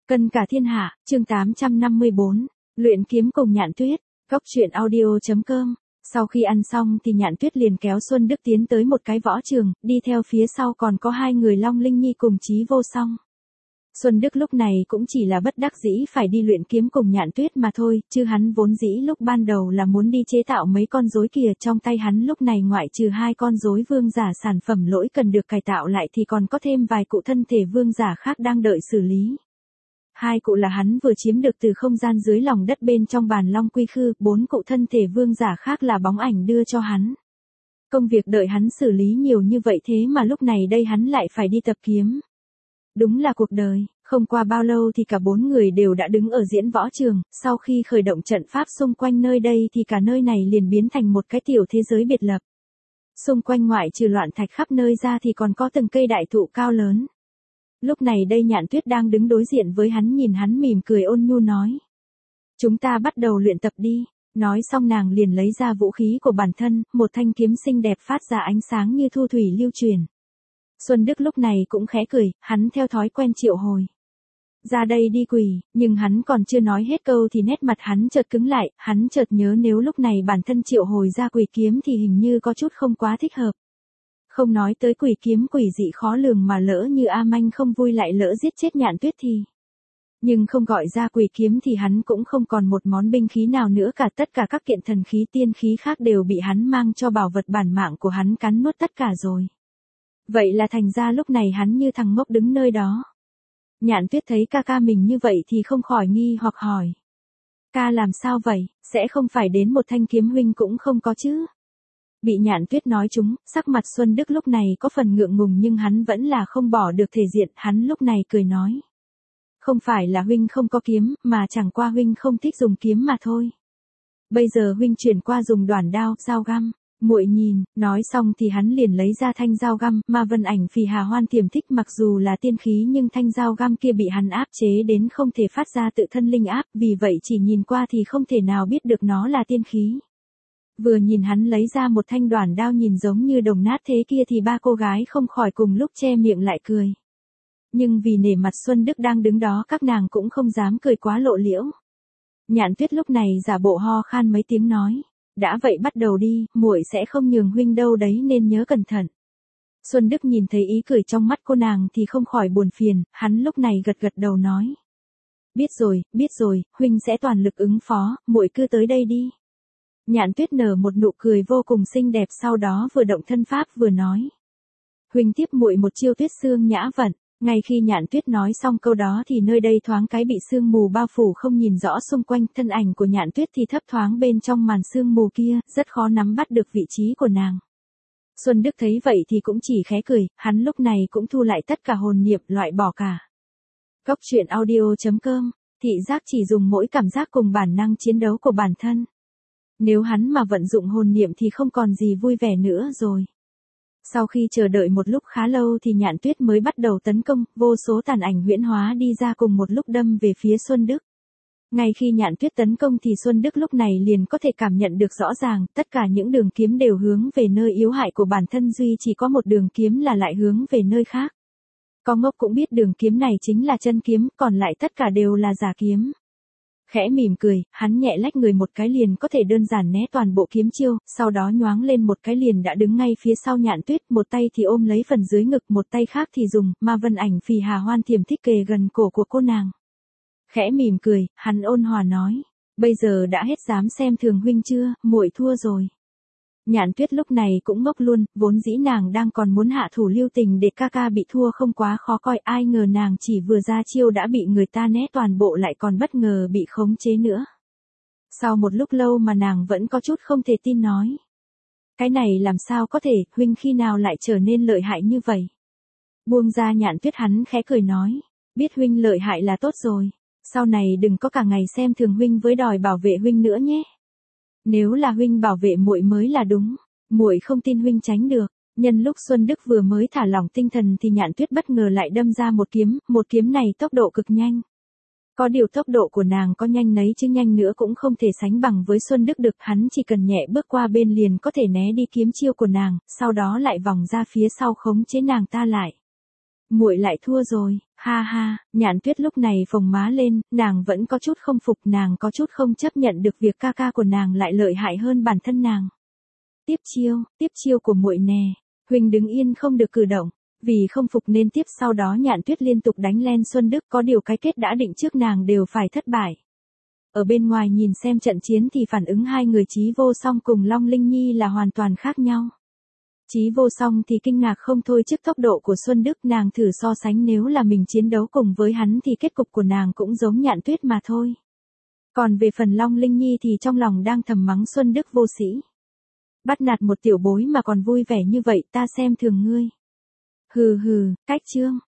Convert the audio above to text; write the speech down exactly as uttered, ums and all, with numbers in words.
Cân cả thiên hạ, chương tám trăm năm mươi bốn, luyện kiếm cùng Nhạn Tuyết, góc truyện audio chấm com. Sau khi ăn xong thì Nhạn Tuyết liền kéo Xuân Đức tiến tới một cái võ trường, đi theo phía sau còn có hai người Long Linh Nhi cùng Chí Vô Song. Xuân Đức lúc này cũng chỉ là bất đắc dĩ phải đi luyện kiếm cùng Nhạn Tuyết mà thôi, chứ hắn vốn dĩ lúc ban đầu là muốn đi chế tạo mấy con rối kìa, trong tay hắn lúc này ngoại trừ hai con rối vương giả sản phẩm lỗi cần được cải tạo lại thì còn có thêm vài cụ thân thể vương giả khác đang đợi xử lý. Hai cụ là hắn vừa chiếm được từ không gian dưới lòng đất bên trong bàn long quy khư, bốn cụ thân thể vương giả khác là bóng ảnh đưa cho hắn. Công việc đợi hắn xử lý nhiều như vậy thế mà lúc này đây hắn lại phải đi tập kiếm. Đúng là cuộc đời, không qua bao lâu thì cả bốn người đều đã đứng ở diễn võ trường, sau khi khởi động trận pháp xung quanh nơi đây thì cả nơi này liền biến thành một cái tiểu thế giới biệt lập. Xung quanh ngoại trừ loạn thạch khắp nơi ra thì còn có từng cây đại thụ cao lớn. Lúc này đây Nhạn Tuyết đang đứng đối diện với hắn, nhìn hắn mỉm cười ôn nhu nói. Chúng ta bắt đầu luyện tập đi. Nói xong nàng liền lấy ra vũ khí của bản thân, một thanh kiếm xinh đẹp phát ra ánh sáng như thu thủy lưu truyền. Xuân Đức lúc này cũng khẽ cười, hắn theo thói quen triệu hồi. Ra đây đi quỳ, nhưng hắn còn chưa nói hết câu thì nét mặt hắn chợt cứng lại, hắn chợt nhớ nếu lúc này bản thân triệu hồi ra quỷ kiếm thì hình như có chút không quá thích hợp. Không nói tới quỷ kiếm quỷ dị khó lường mà lỡ như A Manh không vui lại lỡ giết chết Nhạn Tuyết thì. Nhưng không gọi ra quỷ kiếm thì hắn cũng không còn một món binh khí nào nữa cả, tất cả các kiện thần khí tiên khí khác đều bị hắn mang cho bảo vật bản mạng của hắn cắn nuốt tất cả rồi. Vậy là thành ra lúc này hắn như thằng ngốc đứng nơi đó. Nhạn Tuyết thấy ca ca mình như vậy thì không khỏi nghi hoặc hỏi. Ca làm sao vậy, sẽ không phải đến một thanh kiếm huynh cũng không có chứ? Bị Nhạn Tuyết nói trúng, sắc mặt Xuân Đức lúc này có phần ngượng ngùng nhưng hắn vẫn là không bỏ được thể diện, hắn lúc này cười nói. Không phải là huynh không có kiếm, mà chẳng qua huynh không thích dùng kiếm mà thôi. Bây giờ huynh chuyển qua dùng đoản đao, dao găm. Muội nhìn, nói xong thì hắn liền lấy ra thanh dao găm, mà Vân Ảnh Phì Hà Hoan tiềm thích mặc dù là tiên khí nhưng thanh dao găm kia bị hắn áp chế đến không thể phát ra tự thân linh áp, vì vậy chỉ nhìn qua thì không thể nào biết được nó là tiên khí. Vừa nhìn hắn lấy ra một thanh đoản đao nhìn giống như đồng nát thế kia thì ba cô gái không khỏi cùng lúc che miệng lại cười. Nhưng vì nể mặt Xuân Đức đang đứng đó các nàng cũng không dám cười quá lộ liễu. Nhạn Tuyết lúc này giả bộ ho khan mấy tiếng nói. Đã vậy bắt đầu đi, muội sẽ không nhường huynh đâu đấy nên nhớ cẩn thận. Xuân Đức nhìn thấy ý cười trong mắt cô nàng thì không khỏi buồn phiền, hắn lúc này gật gật đầu nói. Biết rồi, biết rồi, huynh sẽ toàn lực ứng phó, muội cứ tới đây đi. Nhạn Tuyết nở một nụ cười vô cùng xinh đẹp, sau đó vừa động thân pháp vừa nói. Huynh tiếp muội một chiêu tuyết sương nhã vận. Ngay khi Nhạn Tuyết nói xong câu đó thì nơi đây thoáng cái bị sương mù bao phủ không nhìn rõ xung quanh, thân ảnh của Nhạn Tuyết thì thấp thoáng bên trong màn sương mù kia, rất khó nắm bắt được vị trí của nàng. Xuân Đức thấy vậy thì cũng chỉ khẽ cười, hắn lúc này cũng thu lại tất cả hồn niệm, loại bỏ cả. Góc truyện audio chấm com, thị giác chỉ dùng mỗi cảm giác cùng bản năng chiến đấu của bản thân. Nếu hắn mà vận dụng hồn niệm thì không còn gì vui vẻ nữa rồi. Sau khi chờ đợi một lúc khá lâu thì Nhạn Tuyết mới bắt đầu tấn công, vô số tàn ảnh huyễn hóa đi ra cùng một lúc đâm về phía Xuân Đức. Ngay khi Nhạn Tuyết tấn công thì Xuân Đức lúc này liền có thể cảm nhận được rõ ràng, tất cả những đường kiếm đều hướng về nơi yếu hại của bản thân, duy chỉ có một đường kiếm là lại hướng về nơi khác. Có ngốc cũng biết đường kiếm này chính là chân kiếm, còn lại tất cả đều là giả kiếm. Khẽ mỉm cười, hắn nhẹ lách người một cái liền có thể đơn giản né toàn bộ kiếm chiêu, sau đó nhoáng lên một cái liền đã đứng ngay phía sau Nhạn Tuyết, một tay thì ôm lấy phần dưới ngực, một tay khác thì dùng, mà Vân Ảnh Phì Hà Hoan tiềm thích kề gần cổ của cô nàng. Khẽ mỉm cười, hắn ôn hòa nói, bây giờ đã hết dám xem thường huynh chưa, muội thua rồi. Nhạn Tuyết lúc này cũng ngốc luôn, vốn dĩ nàng đang còn muốn hạ thủ lưu tình để ca ca bị thua không quá khó coi, ai ngờ nàng chỉ vừa ra chiêu đã bị người ta né toàn bộ lại còn bất ngờ bị khống chế nữa. Sau một lúc lâu mà nàng vẫn có chút không thể tin nói. Cái này làm sao có thể, huynh khi nào lại trở nên lợi hại như vậy? Buông ra Nhạn Tuyết hắn khẽ cười nói, biết huynh lợi hại là tốt rồi, sau này đừng có cả ngày xem thường huynh với đòi bảo vệ huynh nữa nhé. Nếu là huynh bảo vệ muội mới là đúng, muội không tin huynh tránh được. Nhân lúc Xuân Đức vừa mới thả lỏng tinh thần thì Nhạn Tuyết bất ngờ lại đâm ra một kiếm, một kiếm này tốc độ cực nhanh. Có điều tốc độ của nàng có nhanh nấy chứ nhanh nữa cũng không thể sánh bằng với Xuân Đức được, hắn chỉ cần nhẹ bước qua bên liền có thể né đi kiếm chiêu của nàng, sau đó lại vòng ra phía sau khống chế nàng ta lại. Muội lại thua rồi, ha ha, Nhạn Tuyết lúc này phồng má lên, nàng vẫn có chút không phục, nàng có chút không chấp nhận được việc ca ca của nàng lại lợi hại hơn bản thân nàng. Tiếp chiêu, tiếp chiêu của muội nè, huynh đứng yên không được cử động, vì không phục nên tiếp sau đó Nhạn Tuyết liên tục đánh lên Xuân Đức, có điều cái kết đã định trước nàng đều phải thất bại. Ở bên ngoài nhìn xem trận chiến thì phản ứng hai người Chí Vô Song cùng Long Linh Nhi là hoàn toàn khác nhau. Chí Vô Song thì kinh ngạc không thôi trước tốc độ của Xuân Đức, nàng thử so sánh nếu là mình chiến đấu cùng với hắn thì kết cục của nàng cũng giống Nhạn Tuyết mà thôi. Còn về phần Long Linh Nhi thì trong lòng đang thầm mắng Xuân Đức vô sĩ. Bắt nạt một tiểu bối mà còn vui vẻ như vậy, ta xem thường ngươi. Hừ hừ, cách chương.